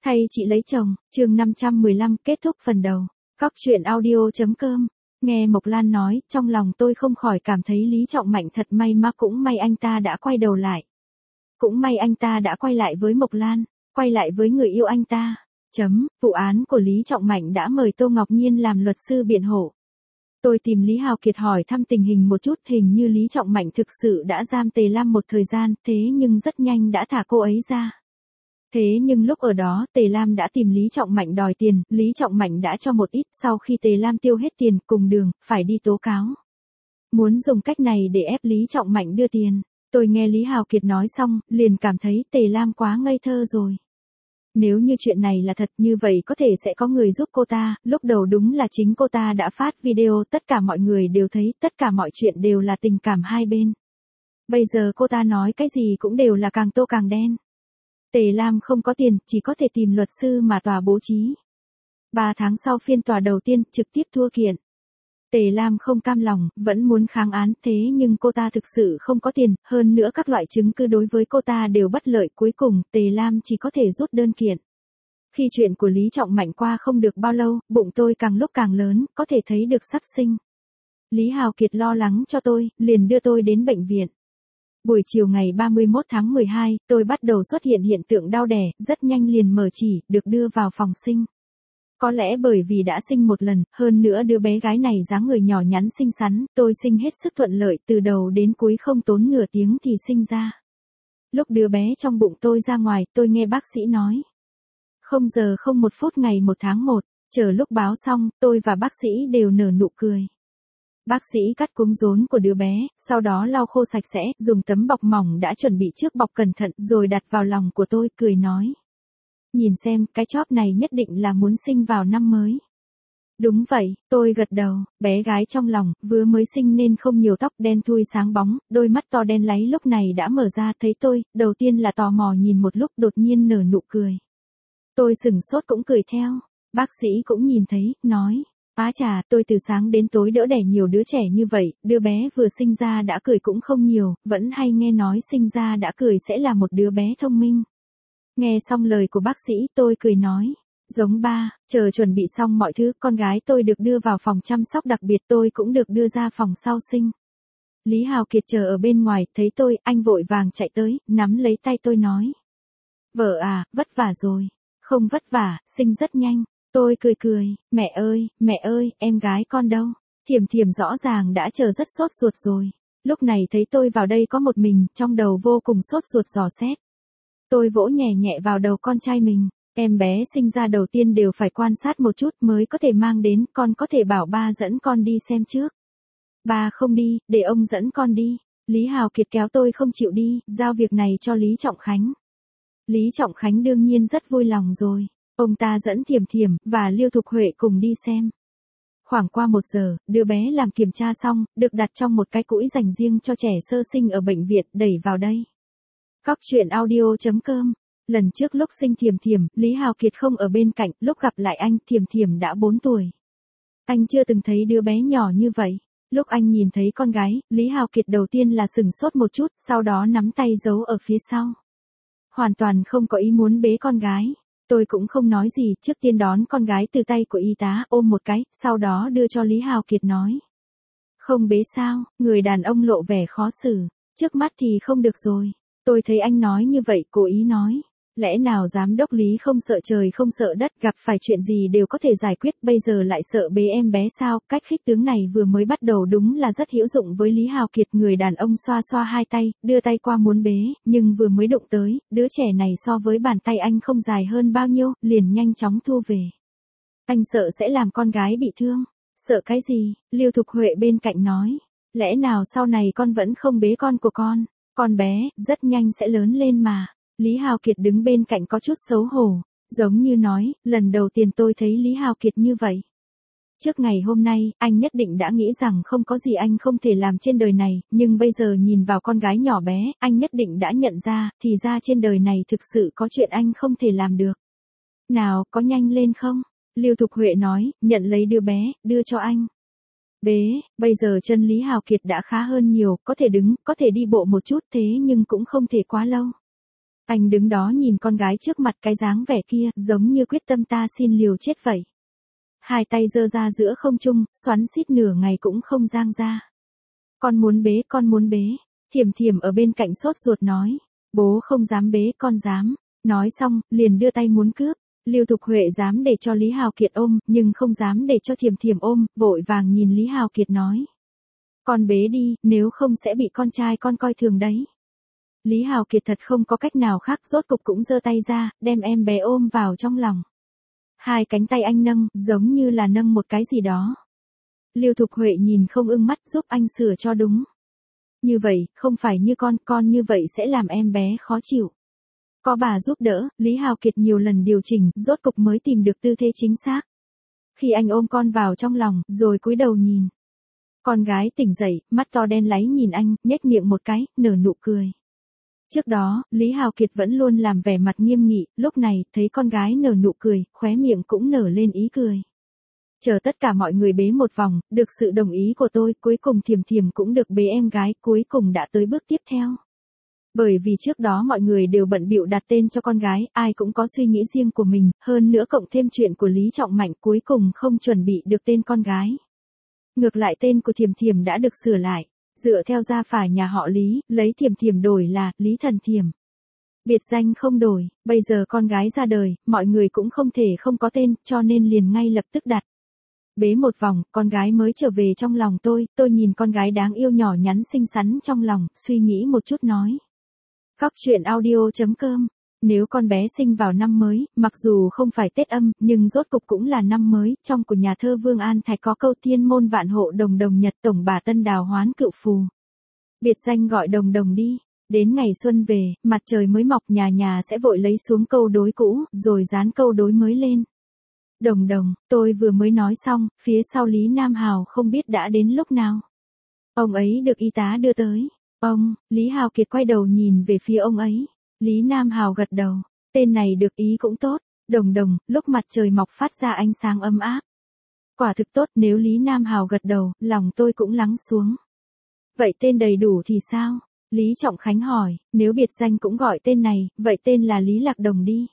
Thay chị lấy chồng, chương 515 kết thúc phần đầu. Cóc truyện audio.com. Nghe Mộc Lan nói, trong lòng tôi không khỏi cảm thấy Lý Trọng Mạnh thật may mà cũng may anh ta đã quay đầu lại. Cũng may anh ta đã quay lại với Mộc Lan, quay lại với người yêu anh ta. Vụ án của Lý Trọng Mạnh đã mời Tô Ngọc Nhiên làm luật sư biện hộ. Tôi tìm Lý Hào Kiệt hỏi thăm tình hình một chút, hình như Lý Trọng Mạnh thực sự đã giam Tề Lam một thời gian, thế nhưng rất nhanh đã thả cô ấy ra. Thế nhưng lúc ở đó, Tề Lam đã tìm Lý Trọng Mạnh đòi tiền, Lý Trọng Mạnh đã cho một ít, sau khi Tề Lam tiêu hết tiền, cùng đường, phải đi tố cáo. Muốn dùng cách này để ép Lý Trọng Mạnh đưa tiền. Tôi nghe Lý Hào Kiệt nói xong, liền cảm thấy Tề Lam quá ngây thơ rồi. Nếu như chuyện này là thật như vậy có thể sẽ có người giúp cô ta, lúc đầu đúng là chính cô ta đã phát video, tất cả mọi người đều thấy, tất cả mọi chuyện đều là tình cảm hai bên. Bây giờ cô ta nói cái gì cũng đều là càng tô càng đen. Tề Lam không có tiền, chỉ có thể tìm luật sư mà tòa bố trí. 3 tháng sau phiên tòa đầu tiên, trực tiếp thua kiện. Tề Lam không cam lòng, vẫn muốn kháng án, thế nhưng cô ta thực sự không có tiền, hơn nữa các loại chứng cứ đối với cô ta đều bất lợi, cuối cùng Tề Lam chỉ có thể rút đơn kiện. Khi chuyện của Lý Trọng Mạnh qua không được bao lâu, bụng tôi càng lúc càng lớn, có thể thấy được sắp sinh. Lý Hào Kiệt lo lắng cho tôi, liền đưa tôi đến bệnh viện. Buổi chiều ngày 31 tháng 12, tôi bắt đầu xuất hiện hiện tượng đau đẻ, rất nhanh liền mở chỉ, được đưa vào phòng sinh. Có lẽ bởi vì đã sinh một lần, hơn nữa đứa bé gái này dáng người nhỏ nhắn xinh xắn, tôi sinh hết sức thuận lợi, từ đầu đến cuối không tốn nửa tiếng thì sinh ra. Lúc đứa bé trong bụng tôi ra ngoài, tôi nghe bác sĩ nói. 0:01 ngày 1 tháng 1, chờ lúc báo xong, tôi và bác sĩ đều nở nụ cười. Bác sĩ cắt cuống rốn của đứa bé, sau đó lau khô sạch sẽ, dùng tấm bọc mỏng đã chuẩn bị trước bọc cẩn thận, rồi đặt vào lòng của tôi, cười nói. Nhìn xem, cái chóp này nhất định là muốn sinh vào năm mới. Đúng vậy, tôi gật đầu, bé gái trong lòng, vừa mới sinh nên không nhiều tóc, đen thui sáng bóng, đôi mắt to đen láy lúc này đã mở ra, thấy tôi, đầu tiên là tò mò nhìn một lúc, đột nhiên nở nụ cười. Tôi sửng sốt cũng cười theo, bác sĩ cũng nhìn thấy, nói. Á chà, tôi từ sáng đến tối đỡ đẻ nhiều đứa trẻ như vậy, đứa bé vừa sinh ra đã cười cũng không nhiều, vẫn hay nghe nói sinh ra đã cười sẽ là một đứa bé thông minh. Nghe xong lời của bác sĩ, tôi cười nói, giống ba, chờ chuẩn bị xong mọi thứ, con gái tôi được đưa vào phòng chăm sóc đặc biệt, tôi cũng được đưa ra phòng sau sinh. Lý Hào Kiệt chờ ở bên ngoài, thấy tôi, anh vội vàng chạy tới, nắm lấy tay tôi nói. Vợ à, vất vả rồi. Không vất vả, sinh rất nhanh. Tôi cười, mẹ ơi, em gái con đâu? Thiểm Thiểm rõ ràng đã chờ rất sốt ruột rồi. Lúc này thấy tôi vào đây có một mình, trong đầu vô cùng sốt ruột dò xét. Tôi vỗ nhẹ nhẹ vào đầu con trai mình. Em bé sinh ra đầu tiên đều phải quan sát một chút mới có thể mang đến, con có thể bảo ba dẫn con đi xem trước. Ba không đi, để ông dẫn con đi. Lý Hào Kiệt kéo tôi không chịu đi, giao việc này cho Lý Trọng Khánh. Lý Trọng Khánh đương nhiên rất vui lòng rồi. Ông ta dẫn Thiểm Thiểm và Liêu Thục Huệ cùng đi xem. Khoảng qua 1 giờ, đứa bé làm kiểm tra xong, được đặt trong một cái cũi dành riêng cho trẻ sơ sinh ở bệnh viện, đẩy vào đây. Cóc truyện audio.com. Lần trước lúc sinh Thiểm Thiểm, Lý Hào Kiệt không ở bên cạnh, lúc gặp lại anh, Thiểm Thiểm đã 4 tuổi. Anh chưa từng thấy đứa bé nhỏ như vậy. Lúc anh nhìn thấy con gái, Lý Hào Kiệt đầu tiên là sửng sốt một chút, sau đó nắm tay giấu ở phía sau. Hoàn toàn không có ý muốn bế con gái. Tôi cũng không nói gì, trước tiên đón con gái từ tay của y tá, ôm một cái, sau đó đưa cho Lý Hào Kiệt nói. Không bế sao, người đàn ông lộ vẻ khó xử, trước mắt thì không được rồi. Tôi thấy anh nói như vậy, cố ý nói. Lẽ nào giám đốc Lý không sợ trời không sợ đất, gặp phải chuyện gì đều có thể giải quyết, bây giờ lại sợ bế em bé sao? Cách khích tướng này vừa mới bắt đầu đúng là rất hữu dụng với Lý Hào Kiệt. Người đàn ông xoa xoa hai tay, đưa tay qua muốn bế, nhưng vừa mới đụng tới, đứa trẻ này so với bàn tay anh không dài hơn bao nhiêu, liền nhanh chóng thu về. Anh sợ sẽ làm con gái bị thương. Sợ cái gì? Liêu Thục Huệ bên cạnh nói. Lẽ nào sau này con vẫn không bế con của con? Con bé, rất nhanh sẽ lớn lên mà. Lý Hào Kiệt đứng bên cạnh có chút xấu hổ, giống như nói, lần đầu tiên tôi thấy Lý Hào Kiệt như vậy. Trước ngày hôm nay, anh nhất định đã nghĩ rằng không có gì anh không thể làm trên đời này, nhưng bây giờ nhìn vào con gái nhỏ bé, anh nhất định đã nhận ra, thì ra trên đời này thực sự có chuyện anh không thể làm được. Nào, có nhanh lên không? Liêu Thục Huệ nói, nhận lấy đứa bé, đưa cho anh. Bế, bây giờ chân Lý Hào Kiệt đã khá hơn nhiều, có thể đứng, có thể đi bộ một chút thế nhưng cũng không thể quá lâu. Anh đứng đó nhìn con gái trước mặt, cái dáng vẻ kia, giống như quyết tâm ta xin liều chết vậy. Hai tay giơ ra giữa không trung, xoắn xít nửa ngày cũng không giang ra. Con muốn bế, con muốn bế. Thiểm Thiểm ở bên cạnh sốt ruột nói. Bố không dám bế, con dám. Nói xong, liền đưa tay muốn cướp. Lưu Thục Huệ dám để cho Lý Hào Kiệt ôm, nhưng không dám để cho Thiểm Thiểm ôm, vội vàng nhìn Lý Hào Kiệt nói. Con bế đi, nếu không sẽ bị con trai con coi thường đấy. Lý Hào Kiệt thật không có cách nào khác, rốt cục cũng giơ tay ra, đem em bé ôm vào trong lòng. Hai cánh tay anh nâng, giống như là nâng một cái gì đó. Lưu Thục Huệ nhìn không ưng mắt, giúp anh sửa cho đúng. Như vậy, không phải như con như vậy sẽ làm em bé khó chịu. Có bà giúp đỡ, Lý Hào Kiệt nhiều lần điều chỉnh, rốt cục mới tìm được tư thế chính xác. Khi anh ôm con vào trong lòng, rồi cúi đầu nhìn. Con gái tỉnh dậy, mắt to đen láy nhìn anh, nhếch miệng một cái, nở nụ cười. Trước đó, Lý Hào Kiệt vẫn luôn làm vẻ mặt nghiêm nghị, lúc này, thấy con gái nở nụ cười, khóe miệng cũng nở lên ý cười. Chờ tất cả mọi người bế một vòng, được sự đồng ý của tôi, cuối cùng Thiểm Thiểm cũng được bế em gái, cuối cùng đã tới bước tiếp theo. Bởi vì trước đó mọi người đều bận bịu đặt tên cho con gái, ai cũng có suy nghĩ riêng của mình, hơn nữa cộng thêm chuyện của Lý Trọng Mạnh, cuối cùng không chuẩn bị được tên con gái. Ngược lại tên của Thiểm Thiểm đã được sửa lại, dựa theo gia phả nhà họ Lý, lấy Thiểm Thiểm đổi là Lý Thần Thiểm. Biệt danh không đổi, bây giờ con gái ra đời, mọi người cũng không thể không có tên, cho nên liền ngay lập tức đặt. Bế một vòng, con gái mới trở về trong lòng tôi nhìn con gái đáng yêu nhỏ nhắn xinh xắn trong lòng, suy nghĩ một chút nói. Cóc truyện audio.com. Nếu con bé sinh vào năm mới, mặc dù không phải Tết âm, nhưng rốt cục cũng là năm mới, trong của nhà thơ Vương An Thạch có câu tiên môn vạn hộ đồng đồng nhật tổng bà tân đào hoán cựu phù. Biệt danh gọi đồng đồng đi. Đến ngày xuân về, mặt trời mới mọc, nhà nhà sẽ vội lấy xuống câu đối cũ, rồi dán câu đối mới lên. Đồng đồng, tôi vừa mới nói xong, phía sau Lý Nam Hào không biết đã đến lúc nào. Ông ấy được y tá đưa tới. Ông, Lý Hào Kiệt quay đầu nhìn về phía ông ấy. Lý Nam Hào gật đầu. Tên này được ý cũng tốt. Đồng đồng, lúc mặt trời mọc phát ra ánh sáng ấm áp. Quả thực tốt, nếu Lý Nam Hào gật đầu, lòng tôi cũng lắng xuống. Vậy tên đầy đủ thì sao? Lý Trọng Khánh hỏi, nếu biệt danh cũng gọi tên này, vậy tên là Lý Lạc Đồng đi.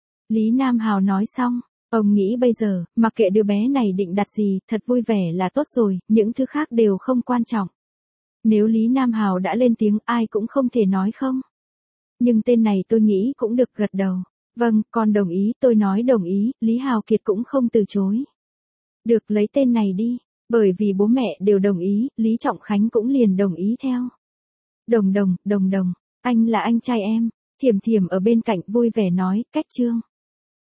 Lý Nam Hào nói xong. Ông nghĩ bây giờ, mặc kệ đứa bé này định đặt gì, thật vui vẻ là tốt rồi, những thứ khác đều không quan trọng. Nếu Lý Nam Hào đã lên tiếng, ai cũng không thể nói không. Nhưng tên này tôi nghĩ cũng được, gật đầu. Vâng, con đồng ý, tôi nói đồng ý, Lý Hào Kiệt cũng không từ chối. Được, lấy tên này đi. Bởi vì bố mẹ đều đồng ý, Lý Trọng Khánh cũng liền đồng ý theo. Đồng đồng, anh là anh trai em. Thiểm Thiểm ở bên cạnh vui vẻ nói, cách chương.